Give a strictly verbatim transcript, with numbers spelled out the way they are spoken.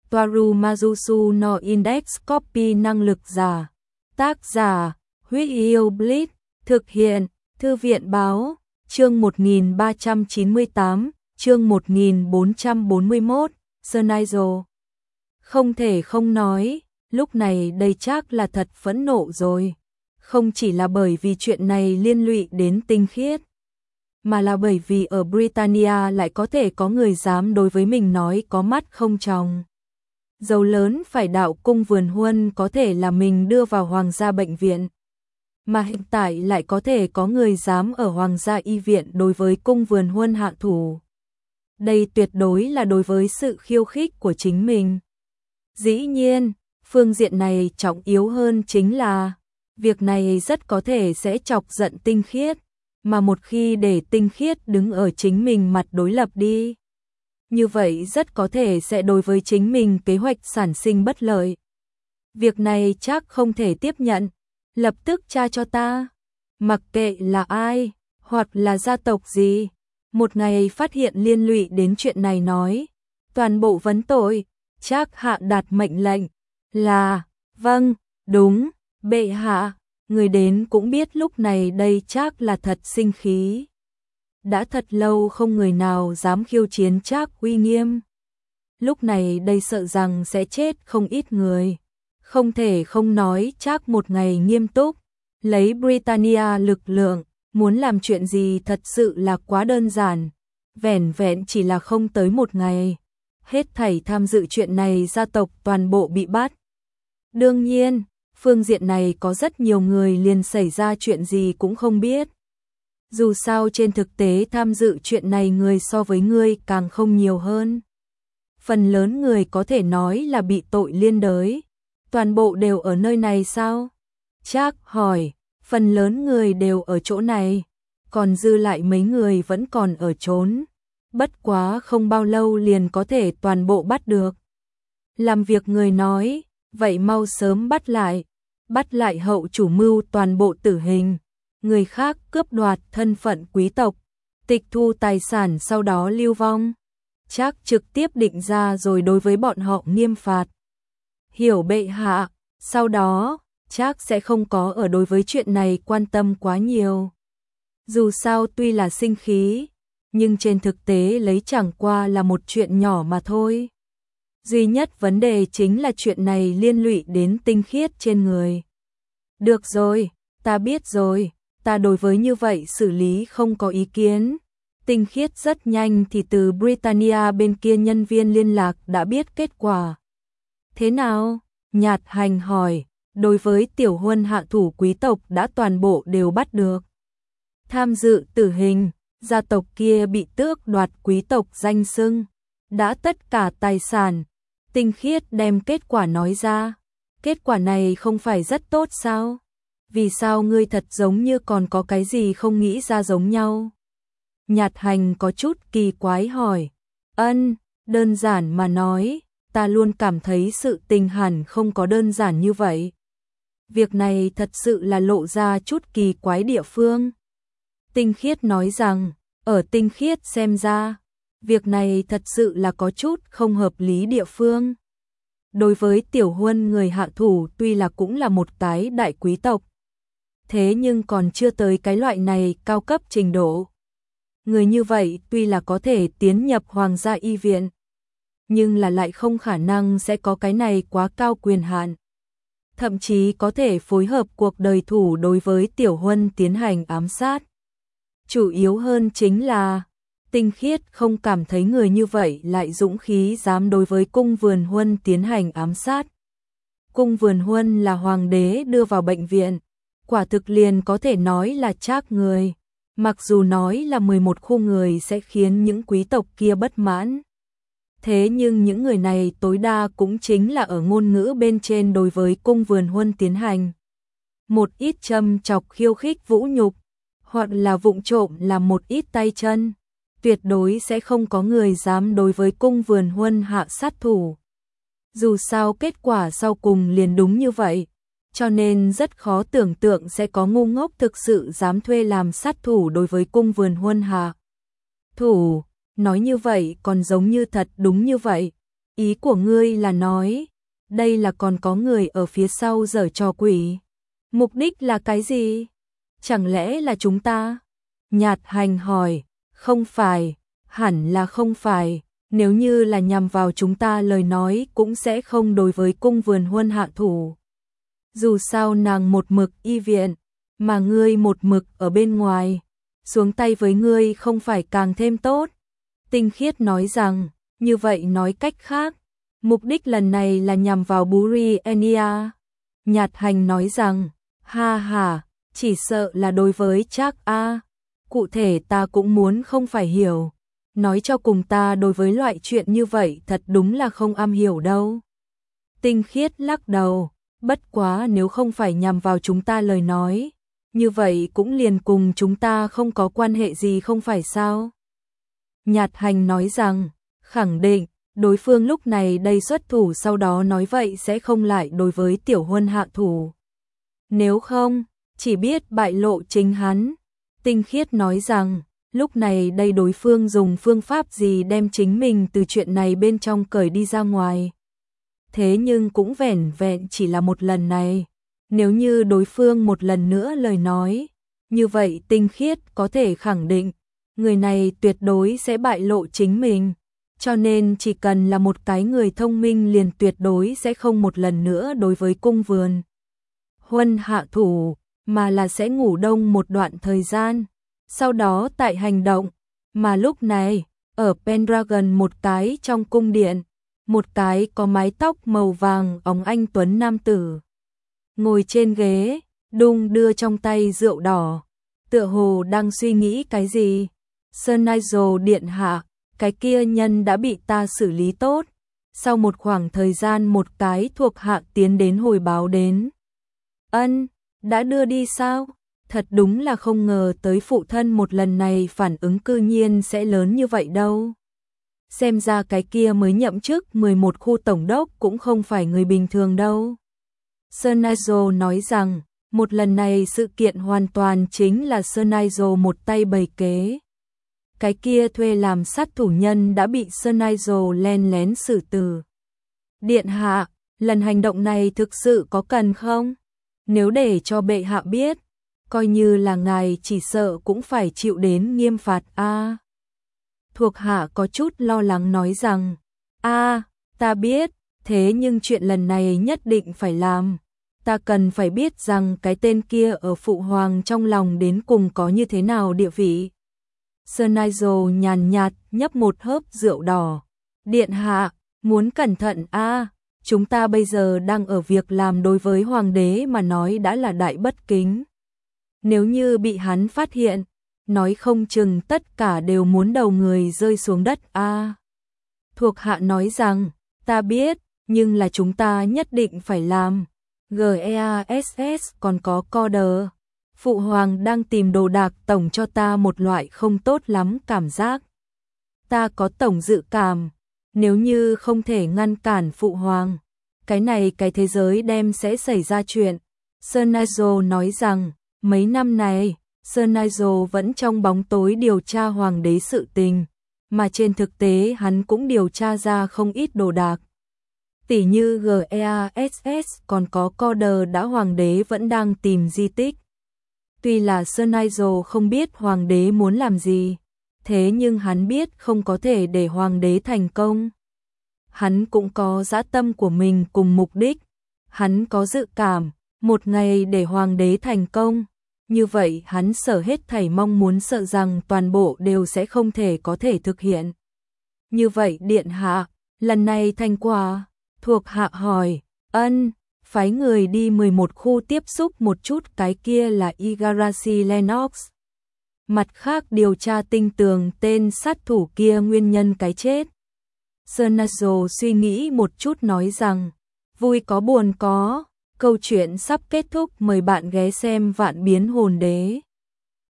Toaru Majusu no Index Copy năng lực giả. Tác giả, Huyết Yêu Blitz, thực hiện, Thư viện báo, chương một nghìn ba trăm chín mươi tám, chương một nghìn bốn trăm bốn mươi mốt, Sernigel. Không thể không nói, lúc này đây chắc là thật phẫn nộ rồi. Không chỉ là bởi vì chuyện này liên lụy đến tinh khiết, mà là bởi vì ở Britannia lại có thể có người dám đối với mình nói có mắt không tròng. Dầu lớn phải đạo cung vườn huân có thể là mình đưa vào hoàng gia bệnh viện, mà hiện tại lại có thể có người dám ở hoàng gia y viện đối với cung vườn huân hạ thủ. Đây tuyệt đối là đối với sự khiêu khích của chính mình. Dĩ nhiên, phương diện này trọng yếu hơn chính là việc này rất có thể sẽ chọc giận tinh khiết, mà một khi để tinh khiết đứng ở chính mình mặt đối lập đi, như vậy rất có thể sẽ đối với chính mình kế hoạch sản sinh bất lợi. Việc này chắc không thể tiếp nhận, lập tức tra cho ta. Mặc kệ là ai, hoặc là gia tộc gì, một ngày phát hiện liên lụy đến chuyện này nói, toàn bộ vấn tội, chắc hạ đạt mệnh lệnh, là, vâng, đúng, bệ hạ. Người đến cũng biết lúc này đây chắc là thật sinh khí. Đã thật lâu không người nào dám khiêu chiến Trác uy nghiêm. Lúc này đây sợ rằng sẽ chết không ít người. Không thể không nói Trác một ngày nghiêm túc, lấy Britannia lực lượng, muốn làm chuyện gì thật sự là quá đơn giản. Vẻn vẹn chỉ là không tới một ngày, hết thảy tham dự chuyện này gia tộc toàn bộ bị bắt. Đương nhiên, phương diện này có rất nhiều người liền xảy ra chuyện gì cũng không biết. Dù sao trên thực tế tham dự chuyện này người so với ngươi càng không nhiều hơn. Phần lớn người có thể nói là bị tội liên đới. Toàn bộ đều ở nơi này sao? Trác hỏi, phần lớn người đều ở chỗ này, còn dư lại mấy người vẫn còn ở trốn. Bất quá không bao lâu liền có thể toàn bộ bắt được. Làm việc người nói, vậy mau sớm bắt lại, bắt lại hậu chủ mưu toàn bộ tử hình, người khác cướp đoạt thân phận quý tộc, tịch thu tài sản sau đó lưu vong. Trác trực tiếp định ra rồi đối với bọn họ nghiêm phạt. Hiểu bệ hạ, sau đó, Trác sẽ không có ở đối với chuyện này quan tâm quá nhiều. Dù sao tuy là sinh khí, nhưng trên thực tế lấy chẳng qua là một chuyện nhỏ mà thôi. Duy nhất vấn đề chính là chuyện này liên lụy đến tinh khiết trên người. Được rồi, ta biết rồi, ta đối với như vậy xử lý không có ý kiến. Tinh khiết rất nhanh thì từ Britannia bên kia nhân viên liên lạc đã biết kết quả. Thế nào? Nhạt Hành hỏi, đối với tiểu huân hạ thủ quý tộc đã toàn bộ đều bắt được. Tham dự tử hình, gia tộc kia bị tước đoạt quý tộc danh xưng, đã tất cả tài sản. Tinh khiết đem kết quả nói ra. Kết quả này không phải rất tốt sao? Vì sao ngươi thật giống như còn có cái gì không nghĩ ra giống nhau? Nhạt Hành có chút kỳ quái hỏi. Ân, đơn giản mà nói, ta luôn cảm thấy sự tình hẳn không có đơn giản như vậy. Việc này thật sự là lộ ra chút kỳ quái địa phương. Tinh khiết nói rằng, ở tinh khiết xem ra, việc này thật sự là có chút không hợp lý địa phương. Đối với tiểu huân người hạ thủ tuy là cũng là một cái đại quý tộc, thế nhưng còn chưa tới cái loại này cao cấp trình độ. Người như vậy tuy là có thể tiến nhập hoàng gia y viện, nhưng là lại không khả năng sẽ có cái này quá cao quyền hạn. Thậm chí có thể phối hợp cuộc đời thủ đối với tiểu huân tiến hành ám sát. Chủ yếu hơn chính là Tinh khiết không cảm thấy người như vậy lại dũng khí dám đối với cung vườn huân tiến hành ám sát. Cung vườn huân là hoàng đế đưa vào bệnh viện, quả thực liền có thể nói là Trác người. Mặc dù nói là mười một khu người sẽ khiến những quý tộc kia bất mãn. Thế nhưng những người này tối đa cũng chính là ở ngôn ngữ bên trên đối với cung vườn huân tiến hành một ít châm chọc khiêu khích vũ nhục, hoặc là vụng trộm làm một ít tay chân. Tuyệt đối sẽ không có người dám đối với cung vườn huân hạ sát thủ. Dù sao kết quả sau cùng liền đúng như vậy, cho nên rất khó tưởng tượng sẽ có ngu ngốc thực sự dám thuê làm sát thủ đối với cung vườn huân hạ thủ. Nói như vậy còn giống như thật đúng như vậy. Ý của ngươi là nói, đây là còn có người ở phía sau giở trò quỷ. Mục đích là cái gì? Chẳng lẽ là chúng ta? Nhạt Hành hỏi, không phải, hẳn là không phải, nếu như là nhằm vào chúng ta lời nói cũng sẽ không đối với cung vườn huân hạ thủ. Dù sao nàng một mực y viện, mà ngươi một mực ở bên ngoài, xuống tay với ngươi không phải càng thêm tốt. Tinh Khiết nói rằng, như vậy nói cách khác, mục đích lần này là nhằm vào Buri Enia. Nhạt Hành nói rằng, ha ha, chỉ sợ là đối với Trác A. Cụ thể ta cũng muốn không phải hiểu. Nói cho cùng ta đối với loại chuyện như vậy thật đúng là không am hiểu đâu. Tinh Khiết lắc đầu, bất quá nếu không phải nhằm vào chúng ta lời nói, như vậy cũng liền cùng chúng ta không có quan hệ gì không phải sao? Nhạt Hành nói rằng, khẳng định, đối phương lúc này đây xuất thủ sau đó nói vậy sẽ không lại đối với Tiểu Huân hạ thủ. Nếu không, chỉ biết bại lộ chính hắn. Tinh Khiết nói rằng, lúc này đây đối phương dùng phương pháp gì đem chính mình từ chuyện này bên trong cởi đi ra ngoài. Thế nhưng cũng vẻn vẹn chỉ là một lần này. Nếu như đối phương một lần nữa lời nói, như vậy Tinh Khiết có thể khẳng định, người này tuyệt đối sẽ bại lộ chính mình. Cho nên chỉ cần là một cái người thông minh liền tuyệt đối sẽ không một lần nữa đối với cung vườn huân hạ thủ, mà là sẽ ngủ đông một đoạn thời gian, sau đó tại hành động. Mà lúc này, ở Pendragon một cái trong cung điện, một cái có mái tóc màu vàng óng anh tuấn nam tử ngồi trên ghế, đung đưa trong tay rượu đỏ, tựa hồ đang suy nghĩ cái gì. Sir Nigel điện hạ, cái kia nhân đã bị ta xử lý tốt. Sau một khoảng thời gian một cái thuộc hạ tiến đến hồi báo đến. Ân, đã đưa đi sao? Thật đúng là không ngờ tới phụ thân một lần này phản ứng cư nhiên sẽ lớn như vậy đâu. Xem ra cái kia mới nhậm chức mười một khu tổng đốc cũng không phải người bình thường đâu. Sir Nigel nói rằng, một lần này sự kiện hoàn toàn chính là Sir Nigel một tay bày kế. Cái kia thuê làm sát thủ nhân đã bị Sir Nigel len lén xử tử. Điện hạ, lần hành động này thực sự có cần không? Nếu để cho bệ hạ biết, coi như là ngài chỉ sợ cũng phải chịu đến nghiêm phạt a. À, thuộc hạ có chút lo lắng nói rằng, a, à, ta biết, thế nhưng chuyện lần này nhất định phải làm. Ta cần phải biết rằng cái tên kia ở phụ hoàng trong lòng đến cùng có như thế nào địa vị. Sir Nigel nhàn nhạt nhấp một hớp rượu đỏ. Điện hạ, muốn cẩn thận a, à, chúng ta bây giờ đang ở việc làm đối với hoàng đế mà nói đã là đại bất kính. Nếu như bị hắn phát hiện, nói không chừng tất cả đều muốn đầu người rơi xuống đất a. À, thuộc hạ nói rằng, ta biết, nhưng là chúng ta nhất định phải làm. giass còn có Corder. Phụ hoàng đang tìm đồ đạc tổng cho ta một loại không tốt lắm cảm giác. Ta có tổng dự cảm, nếu như không thể ngăn cản phụ hoàng, cái này cái thế giới đem sẽ xảy ra chuyện. Sir Nigel nói rằng, mấy năm này, Sir Nigel vẫn trong bóng tối điều tra hoàng đế sự tình, mà trên thực tế hắn cũng điều tra ra không ít đồ đạc. Tỉ như giass còn có Corder đã hoàng đế vẫn đang tìm di tích. Tuy là Sir Nigel không biết hoàng đế muốn làm gì, thế nhưng hắn biết không có thể để hoàng đế thành công. Hắn cũng có dã tâm của mình cùng mục đích. Hắn có dự cảm, một ngày để hoàng đế thành công, như vậy hắn sở hết thảy mong muốn sợ rằng toàn bộ đều sẽ không thể có thể thực hiện. Như vậy điện hạ, lần này thành quả, thuộc hạ hỏi, ân, phái người đi mười một khu tiếp xúc một chút cái kia là Igarashi Lennox. Mặt khác điều tra tinh tường tên sát thủ kia nguyên nhân cái chết. Sir Nigel suy nghĩ một chút nói rằng, vui có buồn có, câu chuyện sắp kết thúc, mời bạn ghé xem Vạn Biến Hồn Đế.